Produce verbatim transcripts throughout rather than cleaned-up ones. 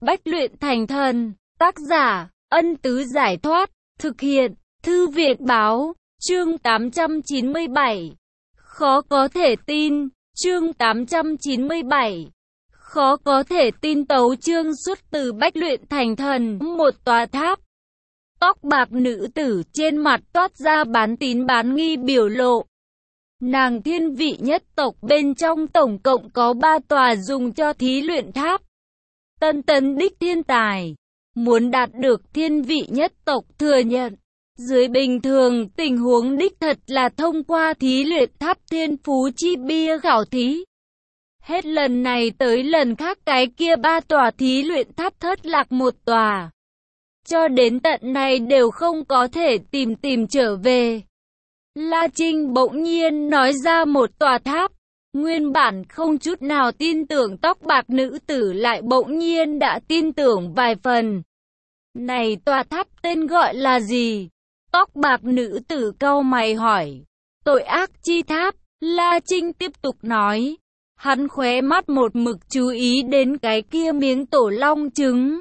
Bách luyện thành thần. Tác giả, Ân Tứ Giải Thoát. Thực hiện, Thư viện Báo. Chương tám trăm chín mươi bảy. Khó có thể tin. Chương tám trăm chín mươi bảy. Khó có thể tin tấu chương xuất từ Bách luyện thành thần. Một tòa tháp. Tóc bạc nữ tử trên mặt toát ra bán tín bán nghi biểu lộ. Nàng thiên vị nhất tộc bên trong tổng cộng có ba tòa dùng cho thí luyện tháp. Tân tấn đích thiên tài. Muốn đạt được thiên vị nhất tộc thừa nhận. Dưới bình thường tình huống đích thật là thông qua thí luyện tháp thiên phú chi bia khảo thí. Hết lần này tới lần khác cái kia ba tòa thí luyện tháp thất lạc một tòa. Cho đến tận này đều không có thể tìm tìm trở về. La Trinh bỗng nhiên nói ra một tòa tháp. Nguyên bản không chút nào tin tưởng tóc bạc nữ tử lại bỗng nhiên đã tin tưởng vài phần. Này tòa tháp tên gọi là gì? Tóc bạc nữ tử cau mày hỏi. Tội ác chi tháp. La Trinh tiếp tục nói. Hắn khóe mắt một mực chú ý đến cái kia miếng tổ long trứng.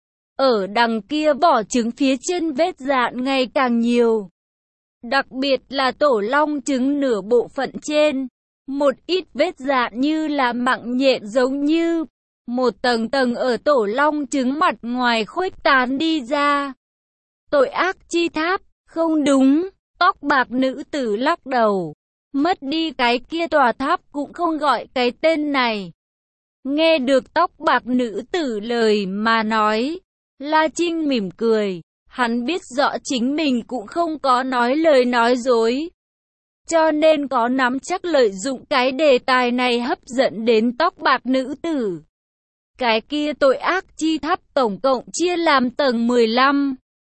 Ở đằng kia vỏ trứng phía trên vết dạn ngày càng nhiều. Đặc biệt là tổ long trứng nửa bộ phận trên. Một ít vết dạn như là mạng nhện giống như. Một tầng tầng ở tổ long trứng mặt ngoài khuếch tán đi ra. Tội ác chi tháp. Không đúng. Tóc bạc nữ tử lắc đầu. Mất đi cái kia tòa tháp cũng không gọi cái tên này. Nghe được tóc bạc nữ tử lời mà nói. La Trinh mỉm cười. Hắn biết rõ chính mình cũng không có nói lời nói dối. Cho nên có nắm chắc lợi dụng cái đề tài này hấp dẫn đến tóc bạc nữ tử. Cái kia tội ác chi tháp tổng cộng chia làm tầng mười lăm.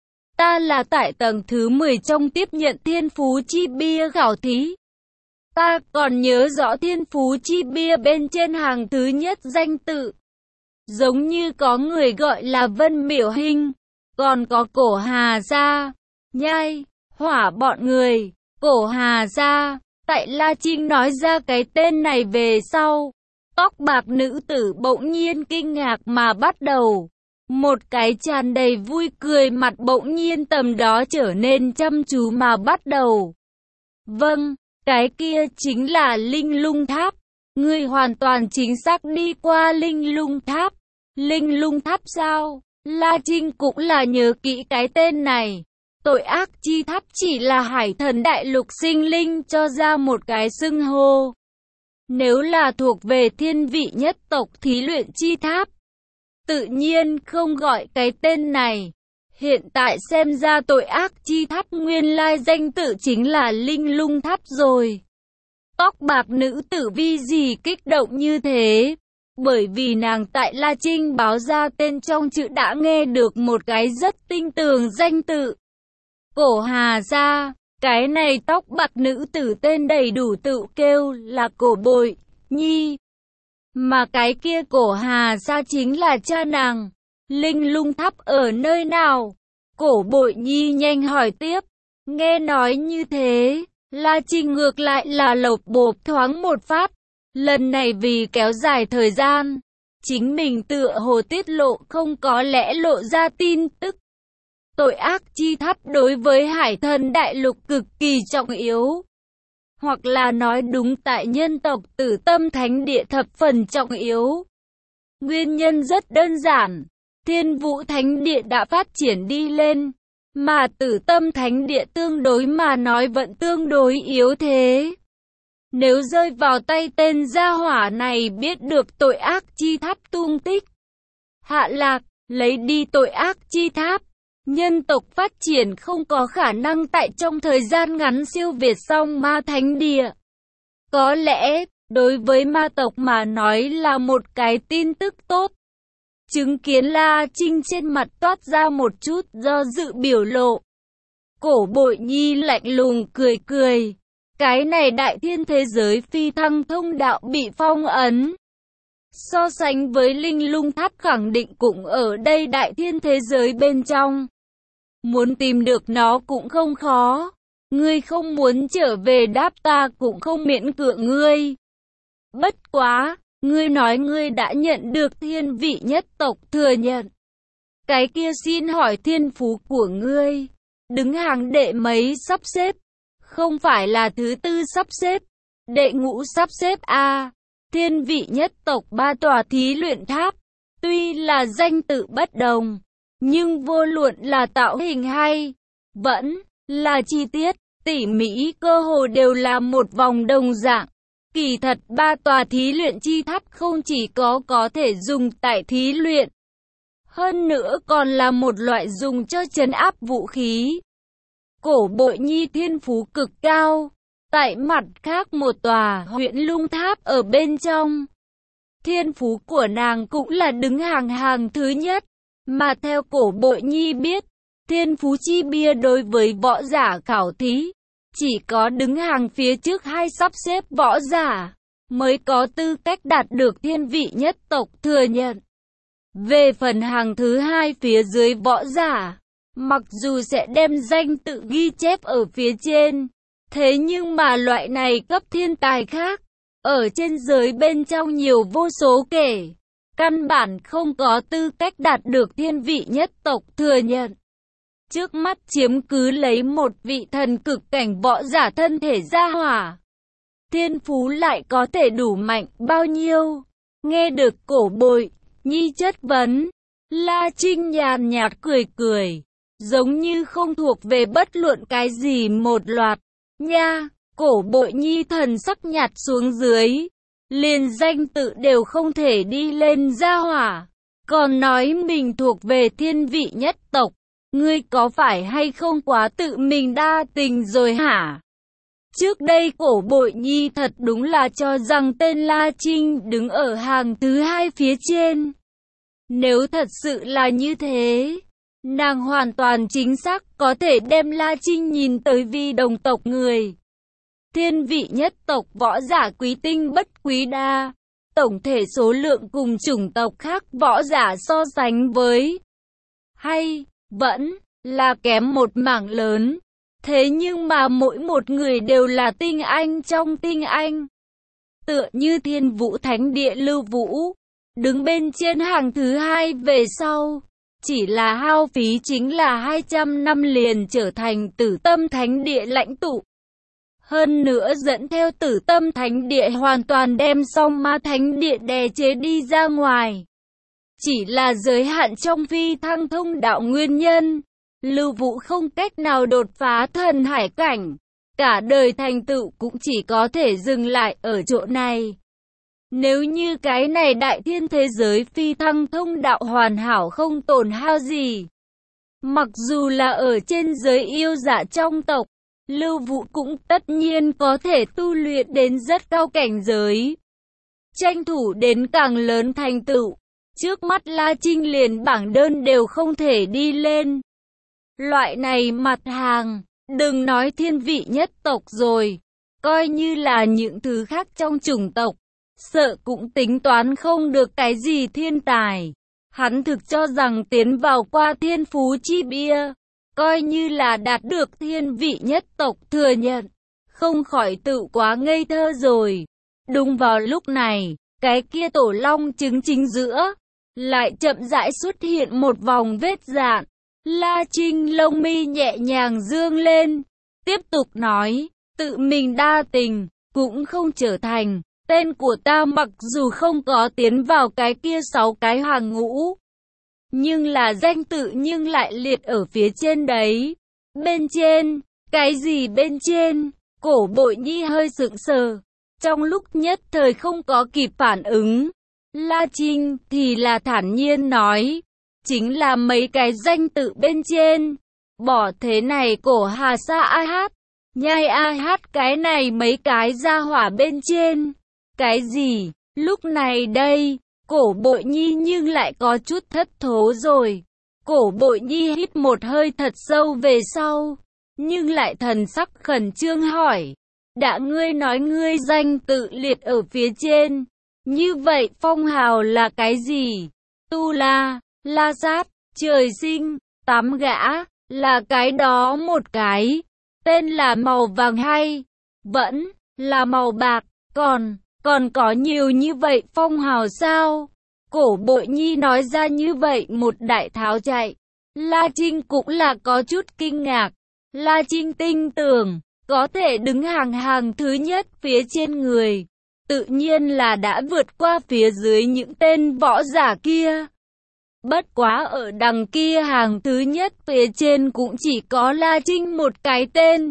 Ta là tại tầng thứ mười trong tiếp nhận thiên phú chi bia khảo thí. Ta còn nhớ rõ thiên phú chi bia bên trên hàng thứ nhất danh tự. Giống như có người gọi là Vân Miểu Hình. Còn có Cổ Hà Gia, Nhai, Hỏa bọn người. Cổ Hà Gia. Tại La Trinh nói ra cái tên này về sau. Tóc bạc nữ tử bỗng nhiên kinh ngạc mà bắt đầu. Một cái tràn đầy vui cười mặt bỗng nhiên tầm đó trở nên chăm chú mà bắt đầu. Vâng, cái kia chính là Linh Lung Tháp. Ngươi hoàn toàn chính xác đi qua Linh Lung Tháp. Linh Lung Tháp sao? La Trinh cũng là nhớ kỹ cái tên này. Tội ác chi tháp chỉ là hải thần đại lục sinh linh cho ra một cái xưng hô. Nếu là thuộc về thiên vị nhất tộc thí luyện chi tháp, tự nhiên không gọi cái tên này. Hiện tại xem ra tội ác chi tháp nguyên lai danh tự chính là Linh Lung Tháp rồi. Tóc bạc nữ tử vi gì kích động như thế? Bởi vì nàng tại La Trinh báo ra tên trong chữ đã nghe được một cái rất tinh tường danh tự. Cổ Hà Gia. Cái này tóc bạc nữ tử tên đầy đủ tự kêu là Cổ Bội Nhi. Mà cái kia Cổ Hà Gia chính là cha nàng. Linh Lung Tháp ở nơi nào? Cổ Bội Nhi nhanh hỏi tiếp. Nghe nói như thế, La Trinh ngược lại là lộc bộp thoáng một phát. Lần này vì kéo dài thời gian, chính mình tựa hồ tiết lộ không có lẽ lộ ra tin tức. Tội ác chi tháp đối với hải thần đại lục cực kỳ trọng yếu. Hoặc là nói đúng tại nhân tộc Tử Tâm Thánh Địa thập phần trọng yếu. Nguyên nhân rất đơn giản. Thiên Vũ Thánh Địa đã phát triển đi lên. Mà Tử Tâm Thánh Địa tương đối mà nói vẫn tương đối yếu thế. Nếu rơi vào tay tên gia hỏa này biết được tội ác chi tháp tung tích. Hạ lạc, lấy đi tội ác chi tháp. Nhân tộc phát triển không có khả năng tại trong thời gian ngắn siêu việt song ma thánh địa. Có lẽ, đối với ma tộc mà nói là một cái tin tức tốt. Chứng kiến La Trinh trên mặt toát ra một chút do dự biểu lộ. Cổ Bội Nhi lạnh lùng cười cười. Cái này đại thiên thế giới phi thăng thông đạo bị phong ấn. So sánh với Linh Lung Tháp khẳng định cũng ở đây đại thiên thế giới bên trong. Muốn tìm được nó cũng không khó. Ngươi không muốn trở về đáp ta cũng không miễn cưỡng ngươi. Bất quá, Ngươi nói ngươi đã nhận được thiên vị nhất tộc thừa nhận. Cái kia xin hỏi thiên phú của ngươi, đứng hàng đệ mấy sắp xếp? Không phải là thứ tư sắp xếp, đệ ngũ sắp xếp a. Thiên vị nhất tộc ba tòa thí luyện tháp, tuy là danh tự bất đồng, nhưng vô luận là tạo hình hay, vẫn là chi tiết, tỉ mỉ cơ hồ đều là một vòng đồng dạng. Kỳ thật ba tòa thí luyện chi tháp không chỉ có có thể dùng tại thí luyện, hơn nữa còn là một loại dùng cho trấn áp vũ khí. Cổ Bội Nhi thiên phú cực cao, tại mặt khác một tòa huyện lung tháp ở bên trong. Thiên phú của nàng cũng là đứng hàng hàng thứ nhất, mà theo Cổ Bội Nhi biết, thiên phú chi bia đối với võ giả khảo thí, chỉ có đứng hàng phía trước hai sắp xếp võ giả, mới có tư cách đạt được thiên vị nhất tộc thừa nhận. Về phần hàng thứ hai phía dưới võ giả, mặc dù sẽ đem danh tự ghi chép ở phía trên, thế nhưng mà loại này cấp thiên tài khác, ở trên giới bên trong nhiều vô số kể, căn bản không có tư cách đạt được thiên vị nhất tộc thừa nhận. Trước mắt chiếm cứ lấy một vị thần cực cảnh võ giả thân thể gia hỏa. Thiên phú lại có thể đủ mạnh bao nhiêu? Nghe được Cổ Bội Nhi chất vấn, La Trinh nhàn nhạt cười cười, giống như không thuộc về bất luận cái gì một loạt. Nha, Cổ Bội Nhi thần sắc nhạt xuống dưới, liền danh tự đều không thể đi lên gia hỏa, còn nói mình thuộc về thiên vị nhất tộc. Ngươi có phải hay không quá tự mình đa tình rồi hả? Trước đây Cổ Bội Nhi thật đúng là cho rằng tên La Trinh đứng ở hàng thứ hai phía trên. Nếu thật sự là như thế, nàng hoàn toàn chính xác có thể đem La Trinh nhìn tới vi đồng tộc người. Thiên vị nhất tộc võ giả quý tinh bất quý đa, tổng thể số lượng cùng chủng tộc khác võ giả so sánh với, hay vẫn là kém một mảng lớn. Thế nhưng mà mỗi một người đều là tinh anh trong tinh anh. Tựa như Thiên Vũ Thánh Địa Lưu Vũ, đứng bên trên hàng thứ hai về sau, chỉ là hao phí chính là hai trăm năm liền trở thành Tử Tâm Thánh Địa lãnh tụ. Hơn nữa dẫn theo Tử Tâm Thánh Địa hoàn toàn đem Song Ma Thánh Địa đè chế đi ra ngoài. Chỉ là giới hạn trong phi thăng thông đạo nguyên nhân, Lưu Vũ không cách nào đột phá thần hải cảnh, cả đời thành tựu cũng chỉ có thể dừng lại ở chỗ này. Nếu như cái này đại thiên thế giới phi thăng thông đạo hoàn hảo không tổn hao gì, mặc dù là ở trên giới yêu dạ trong tộc, Lưu Vũ cũng tất nhiên có thể tu luyện đến rất cao cảnh giới, tranh thủ đến càng lớn thành tựu. Trước mắt La Trinh liền bảng đơn đều không thể đi lên. Loại này mặt hàng, đừng nói thiên vị nhất tộc rồi, coi như là những thứ khác trong chủng tộc, sợ cũng tính toán không được cái gì thiên tài. Hắn thực cho rằng tiến vào qua thiên phú chi bia, coi như là đạt được thiên vị nhất tộc thừa nhận, không khỏi tự quá ngây thơ rồi. Đúng vào lúc này, cái kia tổ long trứng chính giữa, lại chậm rãi xuất hiện một vòng vết dạn. La Trinh lông mi nhẹ nhàng dương lên, tiếp tục nói, tự mình đa tình, cũng không trở thành. Tên của ta mặc dù không có tiến vào cái kia sáu cái hàng ngũ, nhưng là danh tự nhưng lại liệt ở phía trên đấy. Bên trên, cái gì bên trên? Cổ Bội Nhi hơi sững sờ, trong lúc nhất thời không có kịp phản ứng. La Trinh thì là thản nhiên nói, chính là mấy cái danh tự bên trên. Bỏ thế này cổ Hà Sa A Hát, nhai A Hát cái này mấy cái gia hỏa bên trên. Cái gì? Lúc này đây, Cổ Bội Nhi nhưng lại có chút thất thố rồi. Cổ Bội Nhi hít một hơi thật sâu về sau, nhưng lại thần sắc khẩn trương hỏi, đã ngươi nói ngươi danh tự liệt ở phía trên, như vậy phong hào là cái gì? Tu La, La Sát, trời sinh, tám gã, là cái đó một cái, tên là màu vàng hay, vẫn là màu bạc, còn Còn có nhiều như vậy phong hào sao? Cổ Bội Nhi nói ra như vậy một đại tháo chạy. La Trinh cũng là có chút kinh ngạc. La Trinh tin tưởng, có thể đứng hàng hàng thứ nhất phía trên người. Tự nhiên là đã vượt qua phía dưới những tên võ giả kia. Bất quá ở đằng kia hàng thứ nhất phía trên cũng chỉ có La Trinh một cái tên.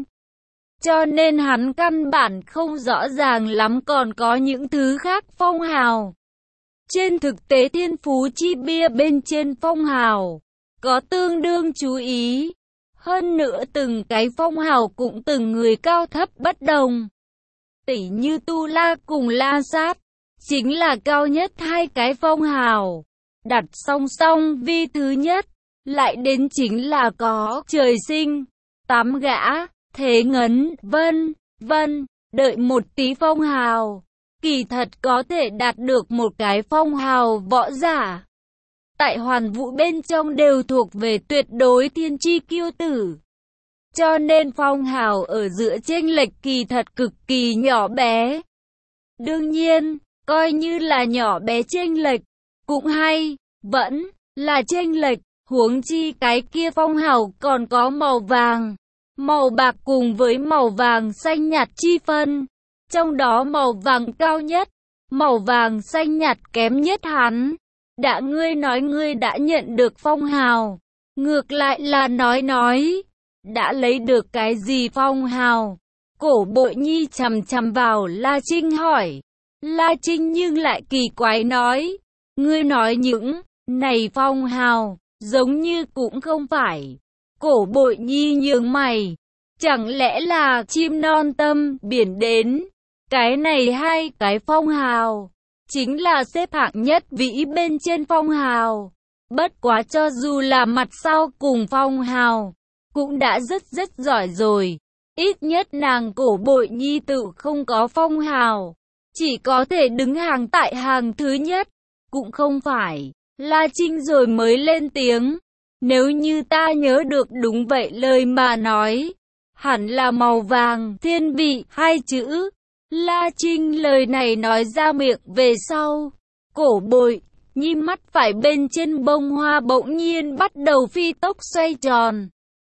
Cho nên hắn căn bản không rõ ràng lắm còn có những thứ khác phong hào. Trên thực tế thiên phú chi bia bên trên phong hào có tương đương chú ý. Hơn nữa từng cái phong hào cũng từng người cao thấp bất đồng. Tỷ như Tu La cùng La Sát, chính là cao nhất hai cái phong hào. Đặt song song vi thứ nhất, lại đến chính là có trời sinh, tám gã, thế ngấn, vân, vân, đợi một tí phong hào. Kỳ thật có thể đạt được một cái phong hào võ giả. Tại hoàn vũ bên trong đều thuộc về tuyệt đối thiên chi kiêu tử. Cho nên phong hào ở giữa chênh lệch kỳ thật cực kỳ nhỏ bé. Đương nhiên, coi như là nhỏ bé chênh lệch, cũng hay, vẫn là chênh lệch, huống chi cái kia phong hào còn có màu vàng, màu bạc cùng với màu vàng xanh nhạt chi phân. Trong đó màu vàng cao nhất, màu vàng xanh nhạt kém nhất hắn. Đã ngươi nói ngươi đã nhận được phong hào, ngược lại là nói nói, đã lấy được cái gì phong hào? Cổ Bội Nhi chằm chằm vào La Trinh hỏi. La Trinh nhưng lại kỳ quái nói, ngươi nói những này phong hào, giống như cũng không phải. Cổ Bội Nhi nhướng mày, chẳng lẽ là chim non tâm biển đến? Cái này hai cái phong hào, chính là xếp hạng nhất vĩ bên trên phong hào. Bất quá cho dù là mặt sau cùng phong hào, cũng đã rất rất giỏi rồi. Ít nhất nàng Cổ Bội Nhi tự không có phong hào, chỉ có thể đứng hàng tại hàng thứ nhất, cũng không phải. La Trinh rồi mới lên tiếng, nếu như ta nhớ được đúng vậy lời mà nói, hẳn là màu vàng thiên vị hai chữ. La Trinh lời này nói ra miệng về sau, Cổ Bội Nhi mắt phải bên trên bông hoa bỗng nhiên bắt đầu phi tốc xoay tròn.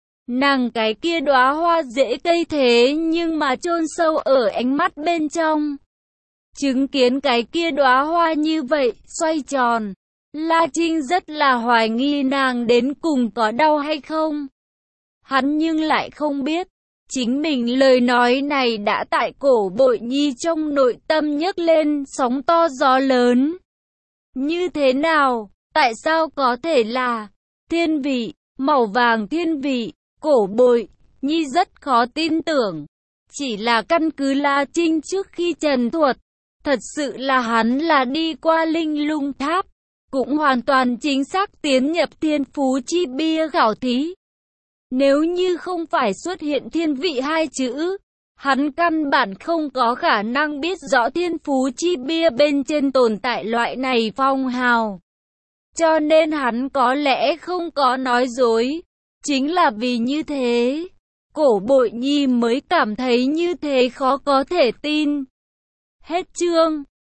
Nàng cái kia đóa hoa dễ cây thế nhưng mà chôn sâu ở ánh mắt bên trong. Chứng kiến cái kia đóa hoa như vậy xoay tròn, La Trinh rất là hoài nghi nàng đến cùng có đau hay không. Hắn nhưng lại không biết, chính mình lời nói này đã tại Cổ Bội Nhi trong nội tâm nhấc lên sóng to gió lớn. Như thế nào? Tại sao có thể là thiên vị, màu vàng thiên vị? Cổ Bội Nhi rất khó tin tưởng. Chỉ là căn cứ La Trinh trước khi trần thuật, thật sự là hắn là đi qua linh lung tháp, cũng hoàn toàn chính xác tiến nhập thiên phú chi bia khảo thí. Nếu như không phải xuất hiện thiên vị hai chữ, hắn căn bản không có khả năng biết rõ thiên phú chi bia bên trên tồn tại loại này phong hào. Cho nên hắn có lẽ không có nói dối. Chính là vì như thế, Cổ Bội Nhi mới cảm thấy như thế khó có thể tin. Hết chương.